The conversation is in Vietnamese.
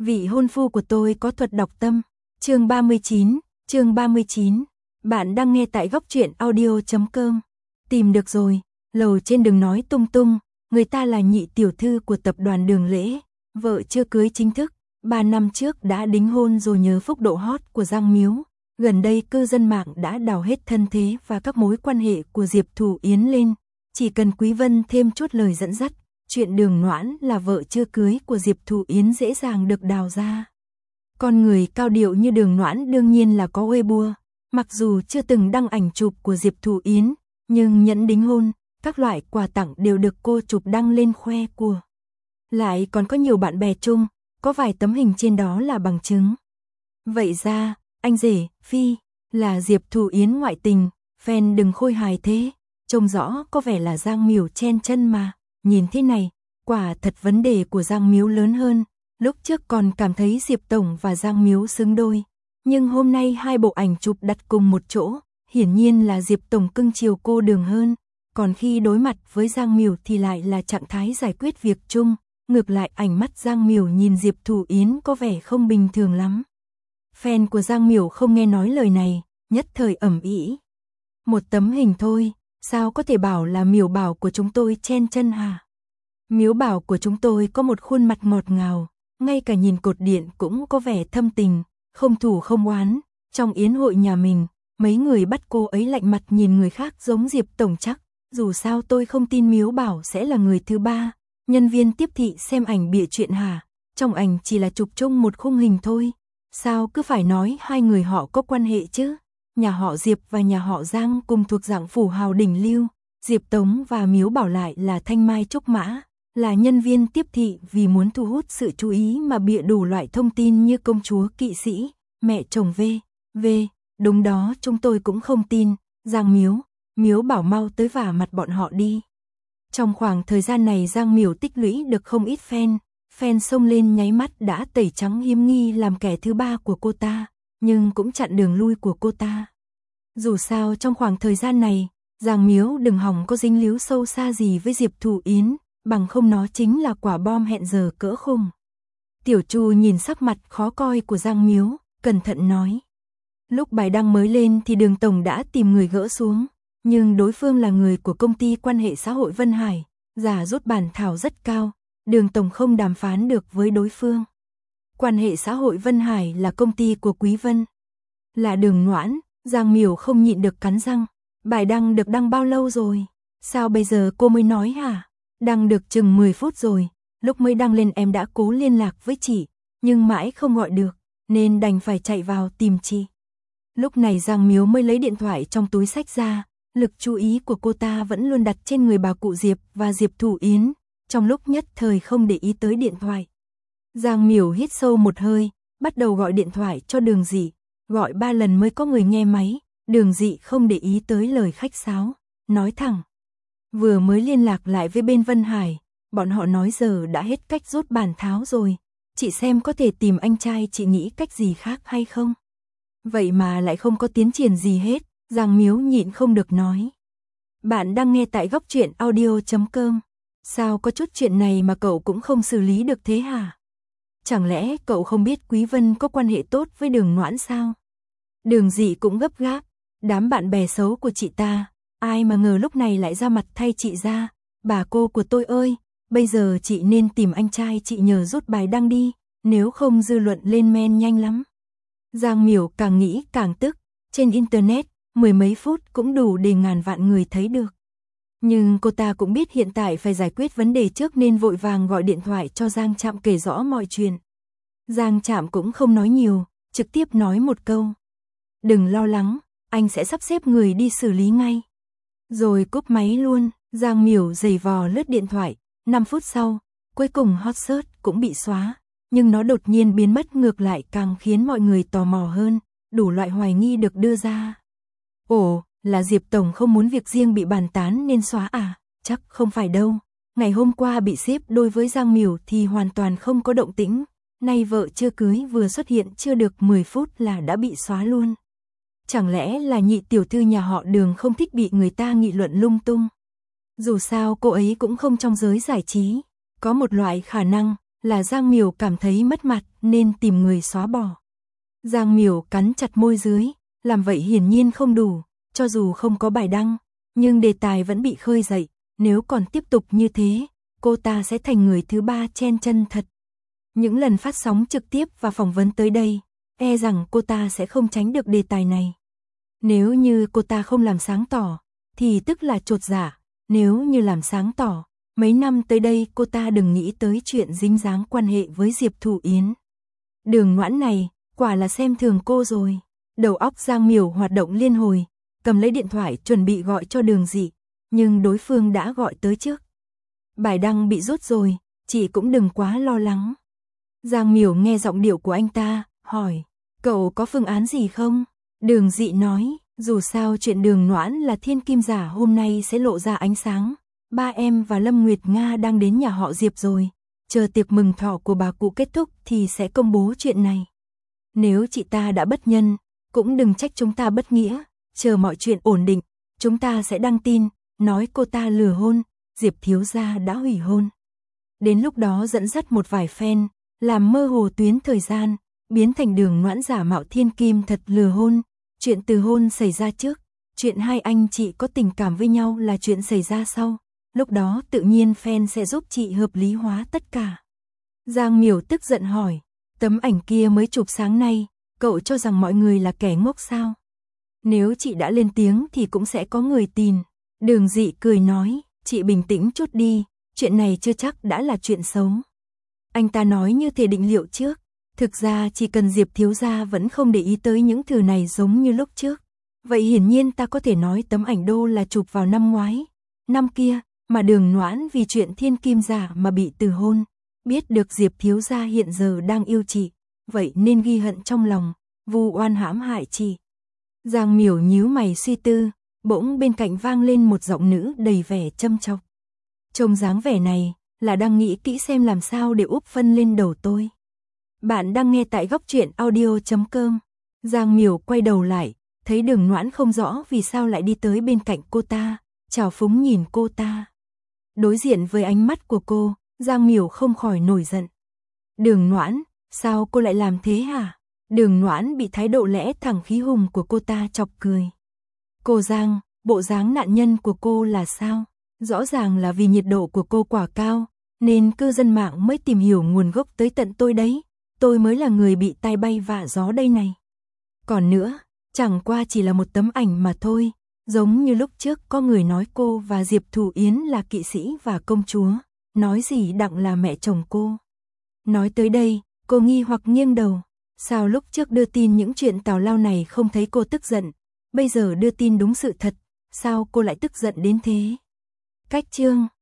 Vị hôn phu của tôi có thuật đọc tâm. Chương 39. Bạn đang nghe tại góc truyện audio.com. Tìm được rồi, lầu trên đừng nói tung tung, người ta là nhị tiểu thư của tập đoàn Đường Lễ, vợ chưa cưới chính thức, 3 năm trước đã đính hôn rồi. Nhớ phúc độ hot của Giang Miếu, gần đây cư dân mạng đã đào hết thân thế và các mối quan hệ của Diệp Thủ Yến lên, chỉ cần Quý Vân thêm chút lời dẫn dắt, chuyện Đường Noãn là vợ chưa cưới của Diệp Thủ Yến dễ dàng được đào ra. Con người cao điệu như Đường Noãn đương nhiên là có Weibo, mặc dù chưa từng đăng ảnh chụp của Diệp Thủ Yến, nhưng nhẫn đính hôn, các loại quà tặng đều được cô chụp đăng lên khoe của. Lại còn có nhiều bạn bè chung, có vài tấm hình trên đó là bằng chứng. Vậy ra, anh rể, Phi, là Diệp Thủ Yến ngoại tình, fan đừng khôi hài thế, trông rõ có vẻ là Giang Miểu chen chân mà, nhìn thế này, quả thật vấn đề của Giang Miếu lớn hơn, lúc trước còn cảm thấy Diệp Tổng và Giang Miếu xứng đôi, nhưng hôm nay hai bộ ảnh chụp đặt cùng một chỗ, hiển nhiên là Diệp Tổng cưng chiều cô Đường hơn, còn khi đối mặt với Giang Miểu thì lại là trạng thái giải quyết việc chung, ngược lại ánh mắt Giang Miểu nhìn Diệp Thủ Yến có vẻ không bình thường lắm. Fan của Giang Miểu không nghe nói lời này, nhất thời ầm ĩ. Một tấm hình thôi, sao có thể bảo là Miểu bảo của chúng tôi chen chân hả? Miếu bảo của chúng tôi có một khuôn mặt ngọt ngào, ngay cả nhìn cột điện cũng có vẻ thâm tình, không thù không oán. Trong yến hội nhà mình, mấy người bắt cô ấy lạnh mặt nhìn người khác giống Diệp Tổng chắc, dù sao tôi không tin Miếu bảo sẽ là người thứ ba. Nhân viên tiếp thị xem ảnh bịa chuyện hả? Trong ảnh chỉ là chụp chung một khung hình thôi, sao cứ phải nói hai người họ có quan hệ chứ? Nhà họ Diệp và nhà họ Giang cùng thuộc dạng phủ hào đỉnh lưu, Diệp Tống và Miếu bảo lại là thanh mai trúc mã, là nhân viên tiếp thị vì muốn thu hút sự chú ý mà bịa đủ loại thông tin như công chúa kỵ sĩ, mẹ chồng v. Đúng đó, chúng tôi cũng không tin. Giang Miếu bảo mau tới vả mặt bọn họ đi. Trong khoảng thời gian này Giang Miểu tích lũy được không ít fan xông lên nháy mắt đã tẩy trắng hiếm nghi làm kẻ thứ ba của cô ta, nhưng cũng chặn đường lui của cô ta. Dù sao trong khoảng thời gian này, Giang Miếu đừng hòng có dính líu sâu xa gì với Diệp Thủ Yến, bằng không nó chính là quả bom hẹn giờ cỡ khủng. Tiểu Chu nhìn sắc mặt khó coi của Giang Miếu, cẩn thận nói. Lúc bài đăng mới lên thì Đường Tổng đã tìm người gỡ xuống, nhưng đối phương là người của công ty quan hệ xã hội Vân Hải, giả rút bản thảo rất cao, Đường Tổng không đàm phán được với đối phương. Quan hệ xã hội Vân Hải là công ty của Quý Vân. Là Đường Noãn, Giang Miểu không nhịn được cắn răng. Bài đăng được đăng bao lâu rồi? Sao bây giờ cô mới nói hả? Đăng được chừng 10 phút rồi, lúc mới đăng lên em đã cố liên lạc với chị, nhưng mãi không gọi được, nên đành phải chạy vào tìm chị. Lúc này Giang Miếu mới lấy điện thoại trong túi xách ra, lực chú ý của cô ta vẫn luôn đặt trên người bà cụ Diệp và Diệp Thủ Yến, trong lúc nhất thời không để ý tới điện thoại. Giang Miểu hít sâu một hơi, bắt đầu gọi điện thoại cho Đường Dị, gọi 3 lần mới có người nghe máy, Đường Dị không để ý tới lời khách sáo, nói thẳng. Vừa mới liên lạc lại với bên Vân Hải, bọn họ nói giờ đã hết cách rút bản tháo rồi, chị xem có thể tìm anh trai chị nghĩ cách gì khác hay không? Vậy mà lại không có tiến triển gì hết, Giang Miếu nhịn không được nói. Bạn đang nghe tại góc truyện audio.com. Sao có chút chuyện này mà cậu cũng không xử lý được thế hả? Chẳng lẽ cậu không biết Quý Vân có quan hệ tốt với Đường Noãn sao? Đường Dị cũng gấp gáp, đám bạn bè xấu của chị ta, ai mà ngờ lúc này lại ra mặt thay chị ra. Bà cô của tôi ơi, bây giờ chị nên tìm anh trai chị nhờ rút bài đăng đi, nếu không dư luận lên men nhanh lắm. Giang Miểu càng nghĩ càng tức, trên internet, 10 mấy phút cũng đủ để ngàn vạn người thấy được. Nhưng cô ta cũng biết hiện tại phải giải quyết vấn đề trước nên vội vàng gọi điện thoại cho Giang Trạm kể rõ mọi chuyện. Giang Trạm cũng không nói nhiều, trực tiếp nói một câu. Đừng lo lắng, anh sẽ sắp xếp người đi xử lý ngay. Rồi cúp máy luôn, Giang Miểu giày vò lướt điện thoại, 5 phút sau, cuối cùng hot search cũng bị xóa. Nhưng nó đột nhiên biến mất ngược lại càng khiến mọi người tò mò hơn, đủ loại hoài nghi được đưa ra. Ồ, là Diệp Tổng không muốn việc riêng bị bàn tán nên xóa à? Chắc không phải đâu. Ngày hôm qua bị xếp đôi với Giang Miểu thì hoàn toàn không có động tĩnh. Nay vợ chưa cưới vừa xuất hiện chưa được 10 phút là đã bị xóa luôn. Chẳng lẽ là nhị tiểu thư nhà họ Đường không thích bị người ta nghị luận lung tung? Dù sao cô ấy cũng không trong giới giải trí. Có một loại khả năng, là Giang Miểu cảm thấy mất mặt nên tìm người xóa bỏ. Giang Miểu cắn chặt môi dưới, làm vậy hiển nhiên không đủ, cho dù không có bài đăng, nhưng đề tài vẫn bị khơi dậy, nếu còn tiếp tục như thế, cô ta sẽ thành người thứ ba chen chân thật. Những lần phát sóng trực tiếp và phỏng vấn tới đây, e rằng cô ta sẽ không tránh được đề tài này. Nếu như cô ta không làm sáng tỏ, thì tức là chột dạ, nếu như làm sáng tỏ, mấy năm tới đây cô ta đừng nghĩ tới chuyện dính dáng quan hệ với Diệp Thụ Yến. Đường Noãn này, quả là xem thường cô rồi. Đầu óc Giang Miểu hoạt động liên hồi, cầm lấy điện thoại chuẩn bị gọi cho Đường Dị, nhưng đối phương đã gọi tới trước. Bài đăng bị rút rồi, chị cũng đừng quá lo lắng. Giang Miểu nghe giọng điệu của anh ta, hỏi, cậu có phương án gì không? Đường Dị nói, dù sao chuyện Đường Noãn là thiên kim giả hôm nay sẽ lộ ra ánh sáng. Ba em và Lâm Nguyệt Nga đang đến nhà họ Diệp rồi, chờ tiệc mừng thọ của bà cụ kết thúc thì sẽ công bố chuyện này. Nếu chị ta đã bất nhân, cũng đừng trách chúng ta bất nghĩa, chờ mọi chuyện ổn định, chúng ta sẽ đăng tin, nói cô ta lừa hôn, Diệp thiếu gia đã hủy hôn. Đến lúc đó dẫn dắt một vài fan, làm mơ hồ tuyến thời gian, biến thành Đường Noãn giả mạo thiên kim thật lừa hôn, chuyện từ hôn xảy ra trước, chuyện hai anh chị có tình cảm với nhau là chuyện xảy ra sau, lúc đó tự nhiên fan sẽ giúp chị hợp lý hóa tất cả. Giang Miểu tức giận hỏi, tấm ảnh kia mới chụp sáng nay, cậu cho rằng mọi người là kẻ ngốc sao? Nếu chị đã lên tiếng thì cũng sẽ có người tin. Đường Dị cười nói, chị bình tĩnh chút đi, chuyện này chưa chắc đã là chuyện xấu. Anh ta nói như thể định liệu trước, thực ra chỉ cần Diệp thiếu gia vẫn không để ý tới những thứ này giống như lúc trước. Vậy hiển nhiên ta có thể nói tấm ảnh đô là chụp vào năm ngoái, năm kia, mà Đường Noãn vì chuyện thiên kim giả mà bị từ hôn. Biết được Diệp thiếu gia hiện giờ đang yêu chị, vậy nên ghi hận trong lòng, vu oan hãm hại chị. Giang Miểu nhíu mày suy tư, bỗng bên cạnh vang lên một giọng nữ đầy vẻ châm chọc. Trông dáng vẻ này, là đang nghĩ kỹ xem làm sao để úp phân lên đầu tôi. Bạn đang nghe tại góc truyện audio.com. Giang Miểu quay đầu lại, thấy Đường Noãn không rõ vì sao lại đi tới bên cạnh cô ta, trào phúng nhìn cô ta. Đối diện với ánh mắt của cô, Giang Miểu không khỏi nổi giận. Đường Noãn, sao cô lại làm thế hả? Đường Noãn bị thái độ lẽ thẳng khí hùng của cô ta chọc cười. Cô Giang, bộ dáng nạn nhân của cô là sao? Rõ ràng là vì nhiệt độ của cô quá cao, nên cư dân mạng mới tìm hiểu nguồn gốc tới tận tôi đấy. Tôi mới là người bị tai bay vạ gió đây này. Còn nữa, chẳng qua chỉ là một tấm ảnh mà thôi. Giống như lúc trước có người nói cô và Diệp Thụ Yến là kỵ sĩ và công chúa. Nói gì Đặng là mẹ chồng cô. Nói tới đây, cô nghi hoặc nghiêng đầu. Sao lúc trước đưa tin những chuyện tào lao này không thấy cô tức giận, bây giờ đưa tin đúng sự thật, sao cô lại tức giận đến thế? Cách chương